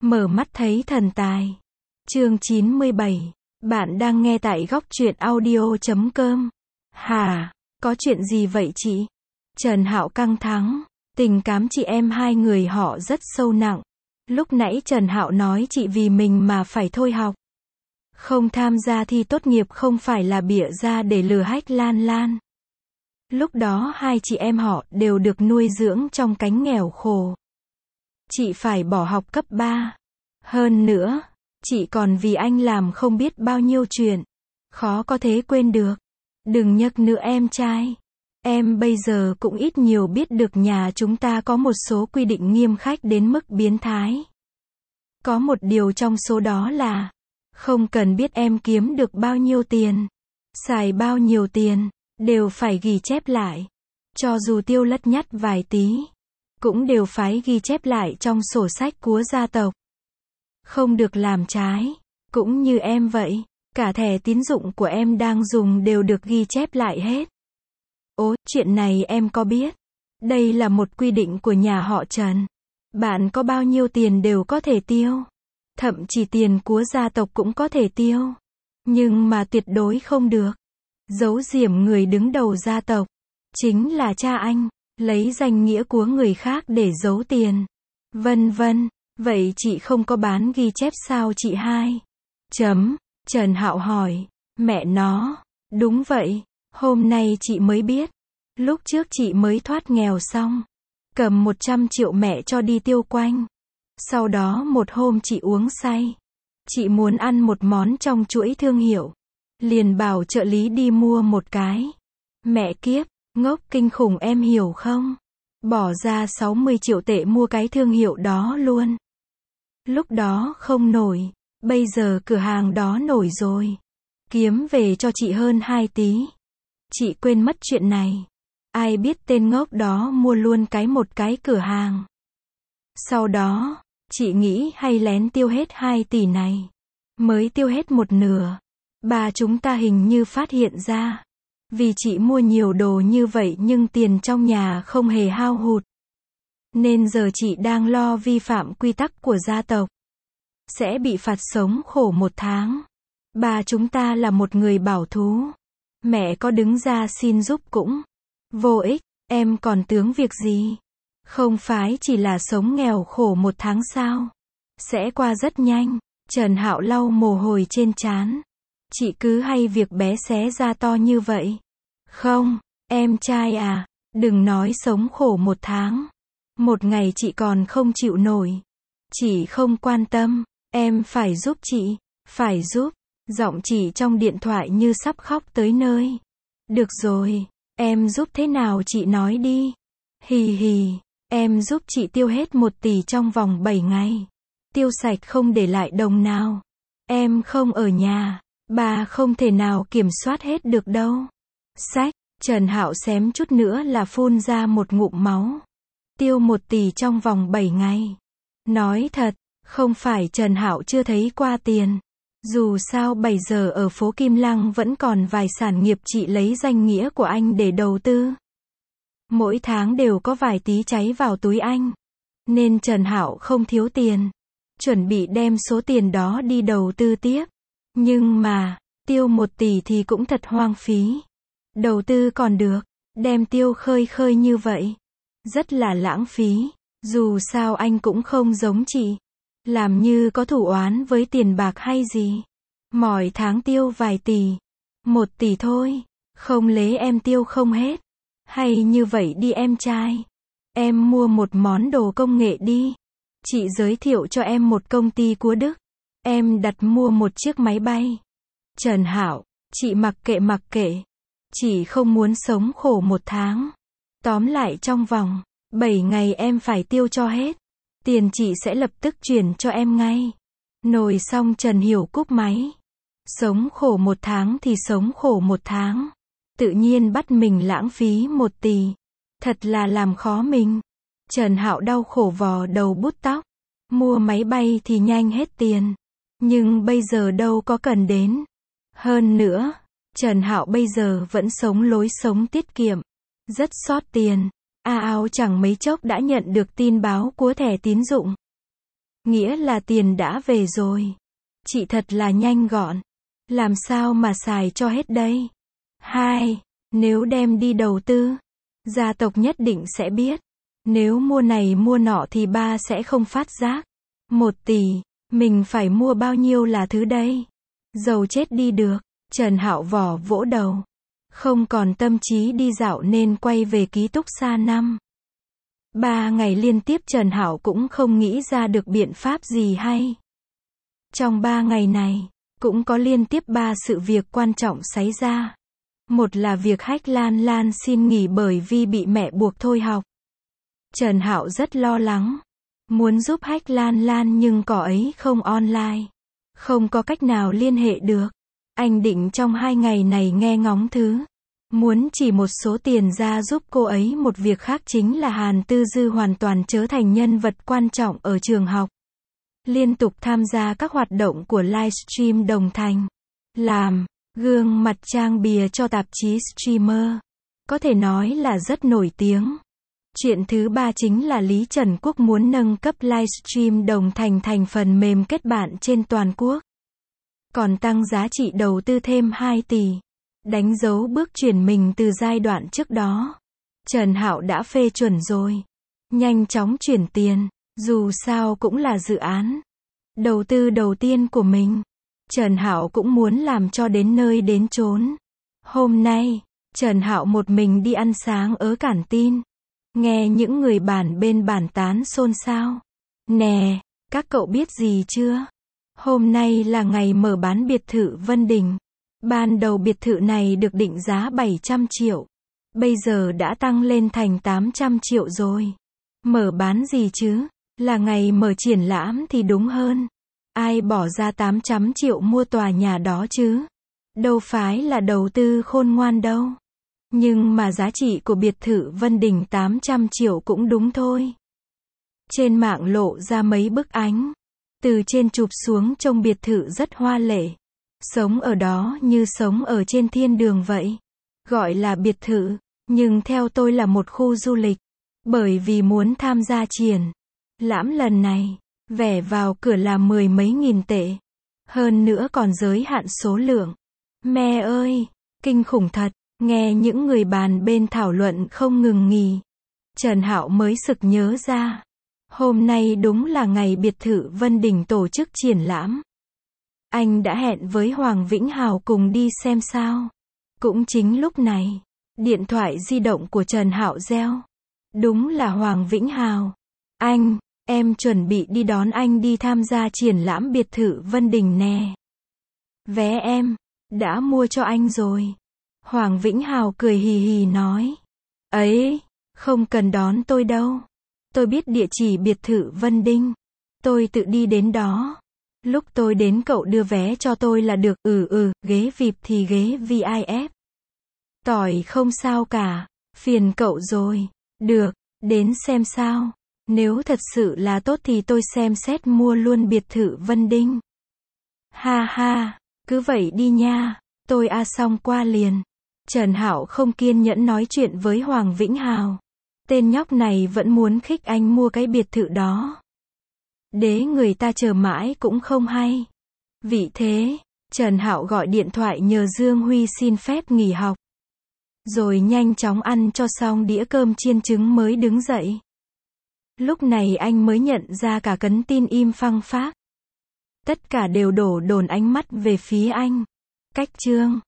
Mở mắt thấy thần tài. Chương 97. Bạn đang nghe tại góc truyện audio.com. Hả? Có chuyện gì vậy chị? Trần Hạo căng thẳng. Tình cảm chị em hai người họ rất sâu nặng. Lúc nãy Trần Hạo nói chị vì mình mà phải thôi học. Không tham gia thi tốt nghiệp không phải là bịa ra để lừa hách Lan Lan. Lúc đó hai chị em họ đều được nuôi dưỡng trong cánh nghèo khổ. Chị phải bỏ học cấp 3. Hơn nữa, chị còn vì anh làm không biết bao nhiêu chuyện. Khó có thể quên được. Đừng nhắc nữa em trai. Em bây giờ cũng ít nhiều biết được nhà chúng ta có một số quy định nghiêm khắc đến mức biến thái. Có một điều trong số đó là, không cần biết em kiếm được bao nhiêu tiền, xài bao nhiêu tiền, đều phải ghi chép lại. Cho dù tiêu lất nhắt vài tí, cũng đều phải ghi chép lại trong sổ sách của gia tộc. Không được làm trái, cũng như em vậy, cả thẻ tín dụng của em đang dùng đều được ghi chép lại hết. Ồ, chuyện này em có biết. Đây là một quy định của nhà họ Trần. Bạn có bao nhiêu tiền đều có thể tiêu. Thậm chí tiền của gia tộc cũng có thể tiêu. Nhưng mà tuyệt đối không được giấu giếm người đứng đầu gia tộc. Chính là cha anh, lấy danh nghĩa của người khác để giấu tiền. Vân vân. Vậy chị không có bán ghi chép sao chị hai? Trần Hạo hỏi. Mẹ nó. Đúng vậy. Hôm nay chị mới biết. Lúc trước chị mới thoát nghèo xong. Cầm 100 triệu mẹ cho đi tiêu quanh. Sau đó một hôm chị uống say. Chị muốn ăn một món trong chuỗi thương hiệu. Liền bảo trợ lý đi mua một cái. Mẹ kiếp, ngốc kinh khủng em hiểu không? Bỏ ra 60 triệu tệ mua cái thương hiệu đó luôn. Lúc đó không nổi. Bây giờ cửa hàng đó nổi rồi. Kiếm về cho chị hơn 2 tí. Chị quên mất chuyện này. Ai biết tên ngốc đó mua luôn một cái cửa hàng. Sau đó, chị nghĩ hay lén tiêu hết 2 tỷ này. Mới tiêu hết một nửa. Bà chúng ta hình như phát hiện ra. Vì chị mua nhiều đồ như vậy nhưng tiền trong nhà không hề hao hụt. Nên giờ chị đang lo vi phạm quy tắc của gia tộc. Sẽ bị phạt sống khổ 1 tháng. Bà chúng ta là một người bảo thú. Mẹ có đứng ra xin giúp cũng vô ích. Em còn tưởng việc gì? Không phải chỉ là sống nghèo khổ 1 tháng sao? Sẽ qua rất nhanh. Trần Hạo lau mồ hôi trên trán. Chị cứ hay việc bé xé ra to như vậy. Không, em trai à, đừng nói sống khổ 1 tháng. Một ngày chị còn không chịu nổi. Chị không quan tâm, em phải giúp chị, phải giúp. Giọng chị trong điện thoại như sắp khóc tới nơi. Được rồi, em giúp thế nào chị nói đi. Hì hì, em giúp chị tiêu hết 1 tỷ trong vòng 7 ngày. Tiêu sạch không để lại đồng nào. Em không ở nhà, bà không thể nào kiểm soát hết được đâu. Sách, Trần Hạo xém chút nữa là phun ra một ngụm máu. Tiêu 1 tỷ trong vòng 7 ngày. Nói thật, không phải Trần Hạo chưa thấy qua tiền. Dù sao bây giờ ở phố Kim Lăng vẫn còn vài sản nghiệp chị lấy danh nghĩa của anh để đầu tư. Mỗi tháng đều có vài tí cháy vào túi anh. Nên Trần Hạo không thiếu tiền. Chuẩn bị đem số tiền đó đi đầu tư tiếp. Nhưng mà, tiêu 1 tỷ thì cũng thật hoang phí. Đầu tư còn được, đem tiêu khơi khơi như vậy. Rất là lãng phí. Dù sao anh cũng không giống chị. Làm như có thủ oán với tiền bạc hay gì. Mỗi tháng tiêu vài tỷ. 1 tỷ thôi. Không lấy em tiêu không hết. Hay như vậy đi em trai. Em mua một món đồ công nghệ đi. Chị giới thiệu cho em một công ty của Đức. Em đặt mua một chiếc máy bay. Trần Hạo, chị mặc kệ. Chị không muốn sống khổ 1 tháng. Tóm lại trong vòng 7 ngày em phải tiêu cho hết. Tiền chị sẽ lập tức chuyển cho em ngay. Nồi xong Trần Hiểu cúp máy. Sống khổ 1 tháng thì sống khổ 1 tháng. Tự nhiên bắt mình lãng phí 1 tỷ. Thật là làm khó mình. Trần Hạo đau khổ vò đầu bút tóc. Mua máy bay thì nhanh hết tiền. Nhưng bây giờ đâu có cần đến. Hơn nữa, Trần Hạo bây giờ vẫn sống lối sống tiết kiệm. Rất xót tiền. Áo chẳng mấy chốc đã nhận được tin báo của thẻ tín dụng. Nghĩa là tiền đã về rồi. Chị thật là nhanh gọn. Làm sao mà xài cho hết đây? 2. Nếu đem đi đầu tư, gia tộc nhất định sẽ biết. Nếu mua này mua nọ thì ba sẽ không phát giác. 1 tỷ, mình phải mua bao nhiêu là thứ đây? Giàu chết đi được. Trần Hạo vò vỗ đầu. Không còn tâm trí đi dạo nên quay về ký túc xá 5. 3 ngày liên tiếp Trần Hạo cũng không nghĩ ra được biện pháp gì hay. Trong 3 ngày này, cũng có liên tiếp 3 sự việc quan trọng xảy ra. Một là việc Hách Lan Lan xin nghỉ bởi vì bị mẹ buộc thôi học. Trần Hạo rất lo lắng. Muốn giúp Hách Lan Lan nhưng cậu ấy không online. Không có cách nào liên hệ được. Anh định trong 2 ngày này nghe ngóng thứ. Muốn chỉ một số tiền ra giúp cô ấy. Một việc khác chính là Hàn Tư Dư hoàn toàn trở thành nhân vật quan trọng ở trường học. Liên tục tham gia các hoạt động của livestream đồng thành. Làm gương mặt trang bìa cho tạp chí streamer. Có thể nói là rất nổi tiếng. Chuyện thứ 3 chính là Lý Trần Quốc muốn nâng cấp livestream đồng thành thành phần mềm kết bạn trên toàn quốc. Còn tăng giá trị đầu tư thêm 2 tỷ. Đánh dấu bước chuyển mình từ giai đoạn trước đó. Trần Hạo đã phê chuẩn rồi. Nhanh chóng chuyển tiền. Dù sao cũng là dự án đầu tư đầu tiên của mình. Trần Hạo cũng muốn làm cho đến nơi đến chốn. Hôm nay, Trần Hạo một mình đi ăn sáng ở cản tin. Nghe những người bên bàn tán xôn xao. Nè, các cậu biết gì chưa? Hôm nay là ngày mở bán biệt thự Vân Đình. Ban đầu biệt thự này được định giá 700 triệu. Bây giờ đã tăng lên thành 800 triệu rồi. Mở bán gì chứ? Là ngày mở triển lãm thì đúng hơn. Ai bỏ ra 800 triệu mua tòa nhà đó chứ? Đâu phải là đầu tư khôn ngoan đâu. Nhưng mà giá trị của biệt thự Vân Đình 800 triệu cũng đúng thôi. Trên mạng lộ ra mấy bức ảnh. Từ trên chụp xuống trông biệt thự rất hoa lệ. Sống ở đó như sống ở trên thiên đường vậy. Gọi là biệt thự, nhưng theo tôi là một khu du lịch. Bởi vì muốn tham gia triển lãm lần này, vé vào cửa là 10 mấy nghìn tệ. Hơn nữa còn giới hạn số lượng. Mẹ ơi, kinh khủng thật. Nghe những người bên thảo luận không ngừng nghỉ. Trần Hạo mới sực nhớ ra. Hôm nay đúng là ngày biệt thự Vân Đình tổ chức triển lãm. Anh đã hẹn với Hoàng Vĩnh Hào cùng đi xem sao. Cũng chính lúc này, điện thoại di động của Trần Hạo reo. Đúng là Hoàng Vĩnh Hào. Anh, em chuẩn bị đi đón anh đi tham gia triển lãm biệt thự Vân Đình nè. Vé em đã mua cho anh rồi. Hoàng Vĩnh Hào cười hì hì nói. Ấy, không cần đón tôi đâu. Tôi biết địa chỉ biệt thự Vân Đình. Tôi tự đi đến đó. Lúc tôi đến cậu đưa vé cho tôi là được. Ghế VIP thì ghế VIP. Tỏi không sao cả. Phiền cậu rồi. Được, đến xem sao. Nếu thật sự là tốt thì tôi xem xét mua luôn biệt thự Vân Đình. Ha ha, cứ vậy đi nha. Tôi xong qua liền. Trần Hạo không kiên nhẫn nói chuyện với Hoàng Vĩnh Hào. Tên nhóc này vẫn muốn khích anh mua cái biệt thự đó. Để người ta chờ mãi cũng không hay. Vì thế, Trần Hạo gọi điện thoại nhờ Dương Huy xin phép nghỉ học. Rồi nhanh chóng ăn cho xong đĩa cơm chiên trứng mới đứng dậy. Lúc này anh mới nhận ra cả cấn tin im phăng phác. Tất cả đều đổ dồn ánh mắt về phía anh. Cách chương